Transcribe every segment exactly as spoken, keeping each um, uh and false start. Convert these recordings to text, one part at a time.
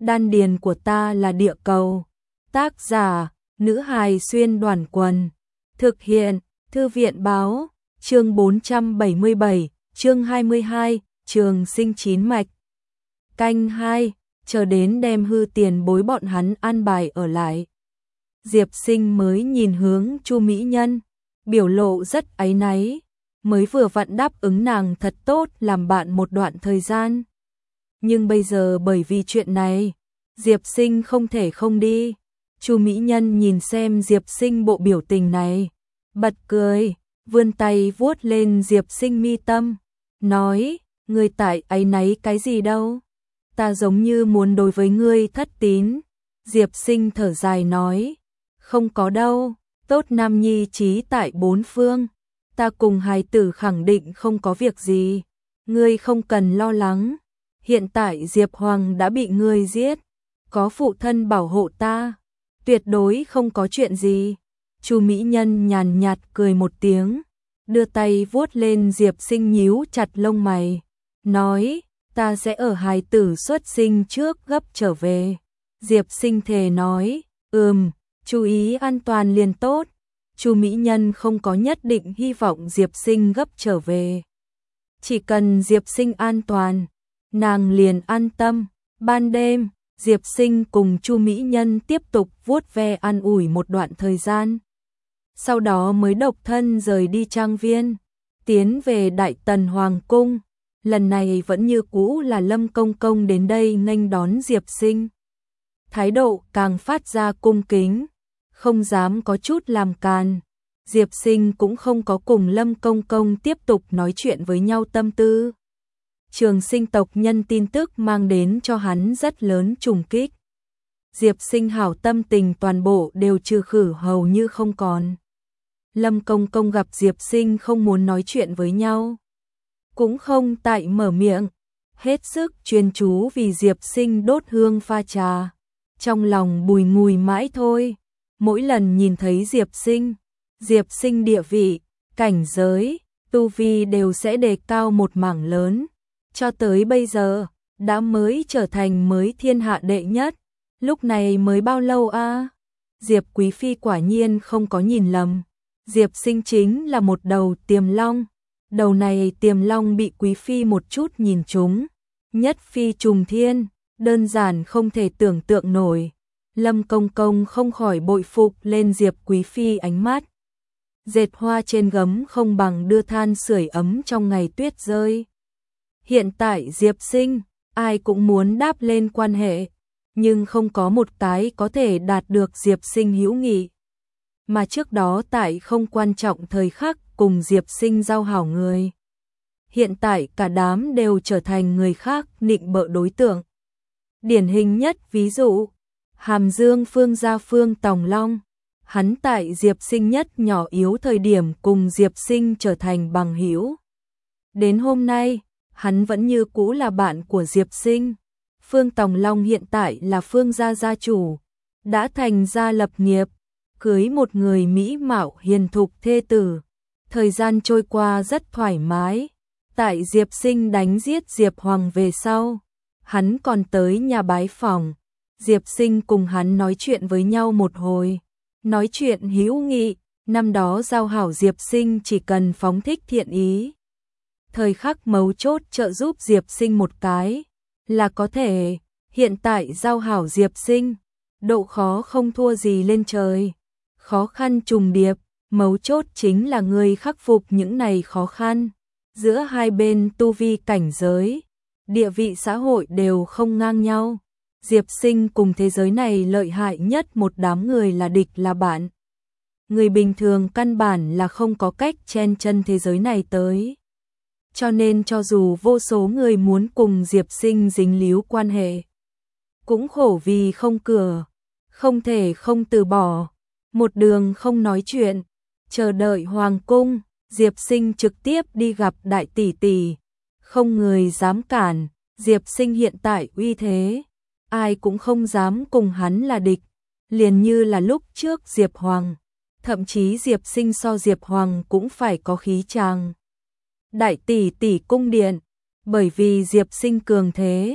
đan điền của ta là địa cầu. Tác giả, nữ hài xuyên đoàn quần. Thực hiện, thư viện báo, chương bốn trăm bảy mươi bảy, chương hai mươi hai, trường sinh chín mạch. Canh hai, chờ đến đem hư tiền bối bọn hắn an bài ở lại. Diệp Sinh mới nhìn hướng Chu Mỹ Nhân, biểu lộ rất áy náy, mới vừa vặn đáp ứng nàng thật tốt làm bạn một đoạn thời gian. Nhưng bây giờ bởi vì chuyện này, Diệp Sinh không thể không đi. Chu Mỹ Nhân nhìn xem Diệp Sinh bộ biểu tình này, bật cười, vươn tay vuốt lên Diệp Sinh mi tâm, nói, ngươi tại áy náy cái gì đâu? Ta giống như muốn đối với ngươi thất tín. Diệp Sinh thở dài nói, không có đâu, tốt nam nhi trí tại bốn phương, ta cùng hài tử khẳng định không có việc gì, ngươi không cần lo lắng. Hiện tại Diệp Hoàng đã bị ngươi giết, có phụ thân bảo hộ ta, tuyệt đối không có chuyện gì. Chu Mỹ Nhân nhàn nhạt cười một tiếng, đưa tay vuốt lên Diệp Sinh nhíu chặt lông mày, nói, ta sẽ ở hài tử xuất sinh trước gấp trở về. Diệp Sinh thề nói, ừm, chú ý an toàn liền tốt. Chu Mỹ Nhân không có nhất định hy vọng Diệp Sinh gấp trở về. Chỉ cần Diệp Sinh an toàn, nàng liền an tâm. Ban đêm, Diệp Sinh cùng Chu Mỹ Nhân tiếp tục vuốt ve an ủi một đoạn thời gian. Sau đó mới độc thân rời đi trang viên, tiến về Đại Tần Hoàng cung. Lần này vẫn như cũ là Lâm Công Công đến đây nghênh đón Diệp Sinh. Thái độ càng phát ra cung kính, không dám có chút làm càn. Diệp Sinh cũng không có cùng Lâm Công Công tiếp tục nói chuyện với nhau tâm tư. Trường Sinh tộc nhân tin tức mang đến cho hắn rất lớn trùng kích. Diệp Sinh hảo tâm tình toàn bộ đều trừ khử hầu như không còn. Lâm Công Công gặp Diệp Sinh không muốn nói chuyện với nhau, cũng không tại mở miệng, hết sức chuyên chú vì Diệp Sinh đốt hương pha trà. Trong lòng bùi ngùi mãi thôi, mỗi lần nhìn thấy Diệp Sinh, Diệp Sinh địa vị, cảnh giới, tu vi đều sẽ đề cao một mảng lớn. Cho tới bây giờ, đã mới trở thành mới thiên hạ đệ nhất. Lúc này mới bao lâu a? À? Diệp Quý Phi quả nhiên không có nhìn lầm. Diệp Sinh chính là một đầu tiềm long. Đầu này tiềm long bị Quý Phi một chút nhìn trúng. Nhất phi trùng thiên, đơn giản không thể tưởng tượng nổi. Lâm Công Công không khỏi bội phục lên Diệp Quý Phi ánh mắt. Dệt hoa trên gấm không bằng đưa than sưởi ấm trong ngày tuyết rơi. Hiện tại Diệp Sinh, ai cũng muốn đáp lên quan hệ, nhưng không có một cái có thể đạt được Diệp Sinh hữu nghị. Mà trước đó tại không quan trọng thời khắc cùng Diệp Sinh giao hảo người. Hiện tại cả đám đều trở thành người khác nịnh bợ đối tượng. Điển hình nhất ví dụ, Hàm Dương Phương gia Phương Tòng Long, hắn tại Diệp Sinh nhất nhỏ yếu thời điểm cùng Diệp Sinh trở thành bằng hữu. Đến hôm nay, hắn vẫn như cũ là bạn của Diệp Sinh. Phương Tòng Long hiện tại là Phương gia gia chủ, đã thành gia lập nghiệp, cưới một người mỹ mạo hiền thục thê tử. Thời gian trôi qua rất thoải mái. Tại Diệp Sinh đánh giết Diệp Hoàng về sau, hắn còn tới nhà bái phỏng. Diệp Sinh cùng hắn nói chuyện với nhau một hồi, nói chuyện hữu nghị. Năm đó giao hảo Diệp Sinh chỉ cần phóng thích thiện ý, thời khắc mấu chốt trợ giúp Diệp Sinh một cái là có thể. Hiện tại giao hảo Diệp Sinh, độ khó không thua gì lên trời. Khó khăn trùng điệp, mấu chốt chính là người khắc phục những này khó khăn. Giữa hai bên tu vi cảnh giới, địa vị xã hội đều không ngang nhau. Diệp Sinh cùng thế giới này lợi hại nhất một đám người là địch là bạn. Người bình thường căn bản là không có cách chen chân thế giới này tới. Cho nên cho dù vô số người muốn cùng Diệp Sinh dính líu quan hệ, cũng khổ vì không cửa, không thể không từ bỏ. Một đường không nói chuyện, chờ đợi hoàng cung, Diệp Sinh trực tiếp đi gặp đại tỷ tỷ. Không người dám cản, Diệp Sinh hiện tại uy thế, ai cũng không dám cùng hắn là địch. Liền như là lúc trước Diệp Hoàng, thậm chí Diệp Sinh so Diệp Hoàng cũng phải có khí chàng. Đại tỷ tỷ cung điện, bởi vì Diệp Sinh cường thế,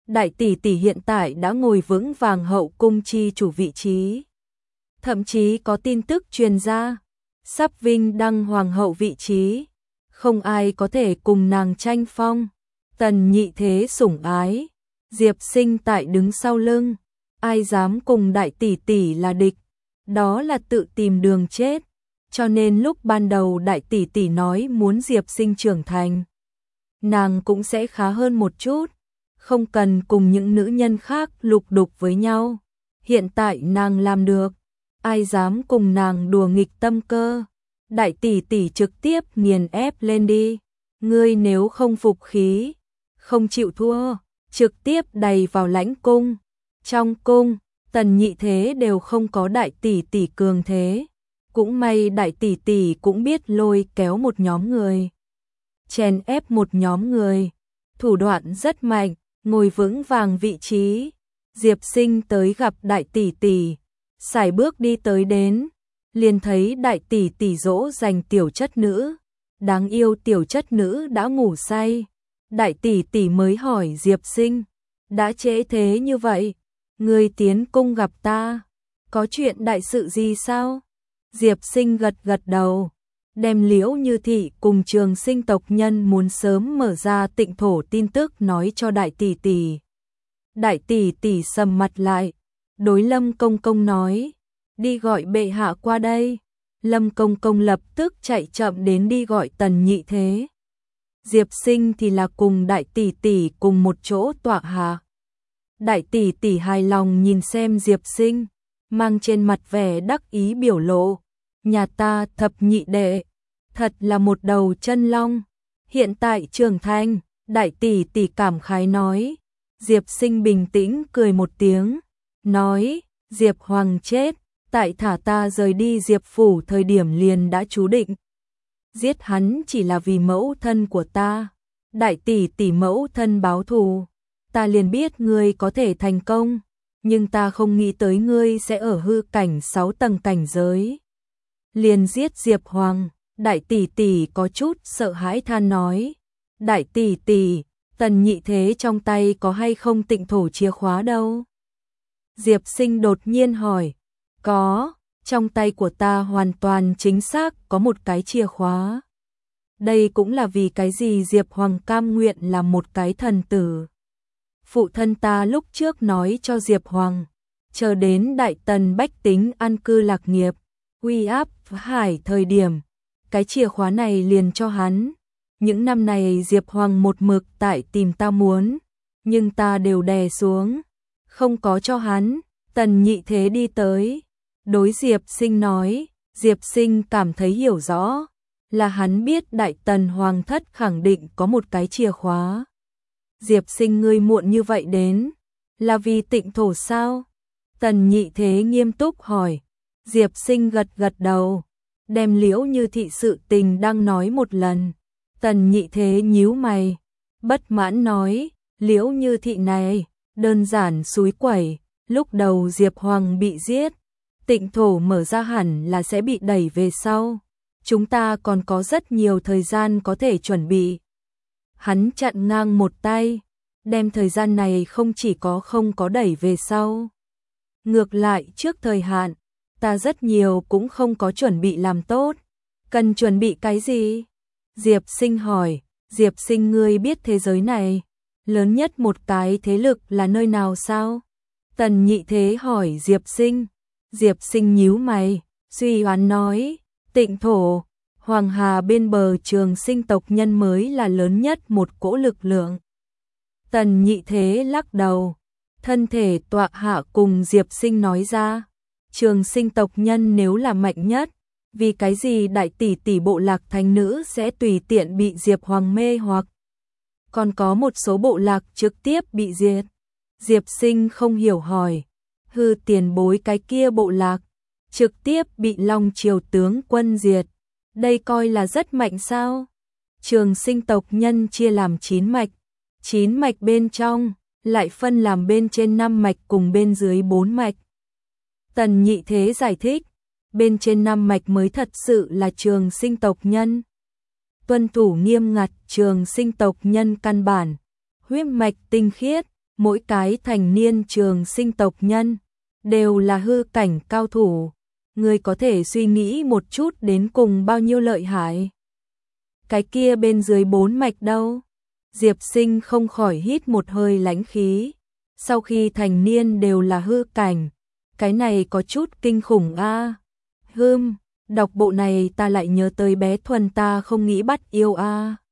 đại tỷ tỷ hiện tại đã ngồi vững vàng hậu cung chi chủ vị trí. Thậm chí có tin tức truyền ra, sắp vinh đăng hoàng hậu vị trí, không ai có thể cùng nàng tranh phong. Tần Nhị Thế sủng ái, Diệp Sinh tại đứng sau lưng, ai dám cùng đại tỷ tỷ là địch, đó là tự tìm đường chết. Cho nên lúc ban đầu đại tỷ tỷ nói muốn Diệp Sinh trưởng thành, nàng cũng sẽ khá hơn một chút, không cần cùng những nữ nhân khác lục đục với nhau. Hiện tại nàng làm được, ai dám cùng nàng đùa nghịch tâm cơ. Đại tỷ tỷ trực tiếp nghiền ép lên đi, ngươi nếu không phục khí, không chịu thua, trực tiếp đầy vào lãnh cung. Trong cung, Tần Nhị Thế đều không có đại tỷ tỷ cường thế, cũng may đại tỷ tỷ cũng biết lôi kéo một nhóm người, chèn ép một nhóm người, thủ đoạn rất mạnh, ngồi vững vàng vị trí. Diệp Sinh tới gặp đại tỷ tỷ, sải bước đi tới đến, liền thấy đại tỷ tỷ dỗ dành tiểu chất nữ, đáng yêu tiểu chất nữ đã ngủ say. Đại tỷ tỷ mới hỏi Diệp Sinh, đã trễ thế như vậy, ngươi tiến cung gặp ta, có chuyện đại sự gì sao? Diệp Sinh gật gật đầu, đem Liễu Như Thị cùng Trường Sinh tộc nhân muốn sớm mở ra tịnh thổ tin tức nói cho đại tỷ tỷ. Đại tỷ tỷ sầm mặt lại, đối Lâm Công Công nói, đi gọi bệ hạ qua đây. Lâm Công Công lập tức chạy chậm đến đi gọi Tần Nhị Thế. Diệp Sinh thì là cùng đại tỷ tỷ cùng một chỗ tọa hạ. Đại tỷ tỷ hài lòng nhìn xem Diệp Sinh, mang trên mặt vẻ đắc ý biểu lộ, nhà ta thập nhị đệ, thật là một đầu chân long, hiện tại trưởng thành. Đại tỷ tỷ cảm khái nói. Diệp Sinh bình tĩnh cười một tiếng, nói, Diệp Hoàng chết, tại thả ta rời đi Diệp phủ thời điểm liền đã chú định. Giết hắn chỉ là vì mẫu thân của ta, đại tỷ tỷ mẫu thân báo thù, ta liền biết ngươi có thể thành công, nhưng ta không nghĩ tới ngươi sẽ ở hư cảnh sáu tầng cảnh giới. Liền giết Diệp Hoàng, đại tỷ tỷ có chút sợ hãi than nói, đại tỷ tỷ, Tần Nhị Thế trong tay có hay không tịnh thổ chìa khóa đâu? Diệp Sinh đột nhiên hỏi, có, trong tay của ta hoàn toàn chính xác có một cái chìa khóa. Đây cũng là vì cái gì Diệp Hoàng cam nguyện là một cái thần tử. Phụ thân ta lúc trước nói cho Diệp Hoàng, chờ đến Đại Tần bách tính an cư lạc nghiệp, uy áp hải thời điểm, cái chìa khóa này liền cho hắn. Những năm này Diệp Hoàng một mực tại tìm ta muốn, nhưng ta đều đè xuống, không có cho hắn. Tần Nhị Thế đi tới, đối Diệp Sinh nói, Diệp Sinh cảm thấy hiểu rõ, là hắn biết Đại Tần Hoàng thất khẳng định có một cái chìa khóa. Diệp Sinh ngươi muộn như vậy đến, là vì tịnh thổ sao? Tần Nhị Thế nghiêm túc hỏi. Diệp Sinh gật gật đầu, đem Liễu Như Thị sự tình đang nói một lần. Tần Nhị Thế nhíu mày, bất mãn nói, Liễu Như Thị này, đơn giản xúi quẩy, lúc đầu Diệp Hoàng bị giết, tịnh thổ mở ra hẳn là sẽ bị đẩy về sau, chúng ta còn có rất nhiều thời gian có thể chuẩn bị. Hắn chặn ngang một tay, đem thời gian này không chỉ có không có đẩy về sau. Ngược lại trước thời hạn, ta rất nhiều cũng không có chuẩn bị làm tốt. Cần chuẩn bị cái gì? Diệp Sinh hỏi. Diệp Sinh ngươi biết thế giới này, lớn nhất một cái thế lực là nơi nào sao? Tần Nhị Thế hỏi Diệp Sinh. Diệp Sinh nhíu mày, suy đoán nói, tịnh thổ, Hoàng Hà bên bờ Trường Sinh tộc nhân mới là lớn nhất một cỗ lực lượng. Tần Nhị Thế lắc đầu, thân thể tọa hạ cùng Diệp Sinh nói ra, Trường Sinh tộc nhân nếu là mạnh nhất, vì cái gì đại tỷ tỷ bộ lạc thánh nữ sẽ tùy tiện bị Diệp Hoàng mê hoặc? Còn có một số bộ lạc trực tiếp bị diệt. Diệp Sinh không hiểu hỏi, hư tiền bối cái kia bộ lạc, trực tiếp bị Long Triều tướng quân diệt, đây coi là rất mạnh sao? Trường Sinh tộc nhân chia làm chín mạch, chín mạch bên trong, lại phân làm bên trên năm mạch cùng bên dưới bốn mạch. Tần Nhị Thế giải thích, bên trên năm mạch mới thật sự là Trường Sinh tộc nhân. Tuân thủ nghiêm ngặt Trường Sinh tộc nhân căn bản, huyết mạch tinh khiết, mỗi cái thành niên trường sinh tộc nhân đều là hư cảnh cao thủ. Ngươi có thể suy nghĩ một chút đến cùng bao nhiêu lợi hại. Cái kia bên dưới bốn mạch đâu? Diệp Sinh không khỏi hít một hơi lãnh khí. Sau khi thành niên đều là hư cảnh, cái này có chút kinh khủng a. À. Hừm, đọc bộ này ta lại nhớ tới bé Thuần ta không nghĩ bắt yêu a. À.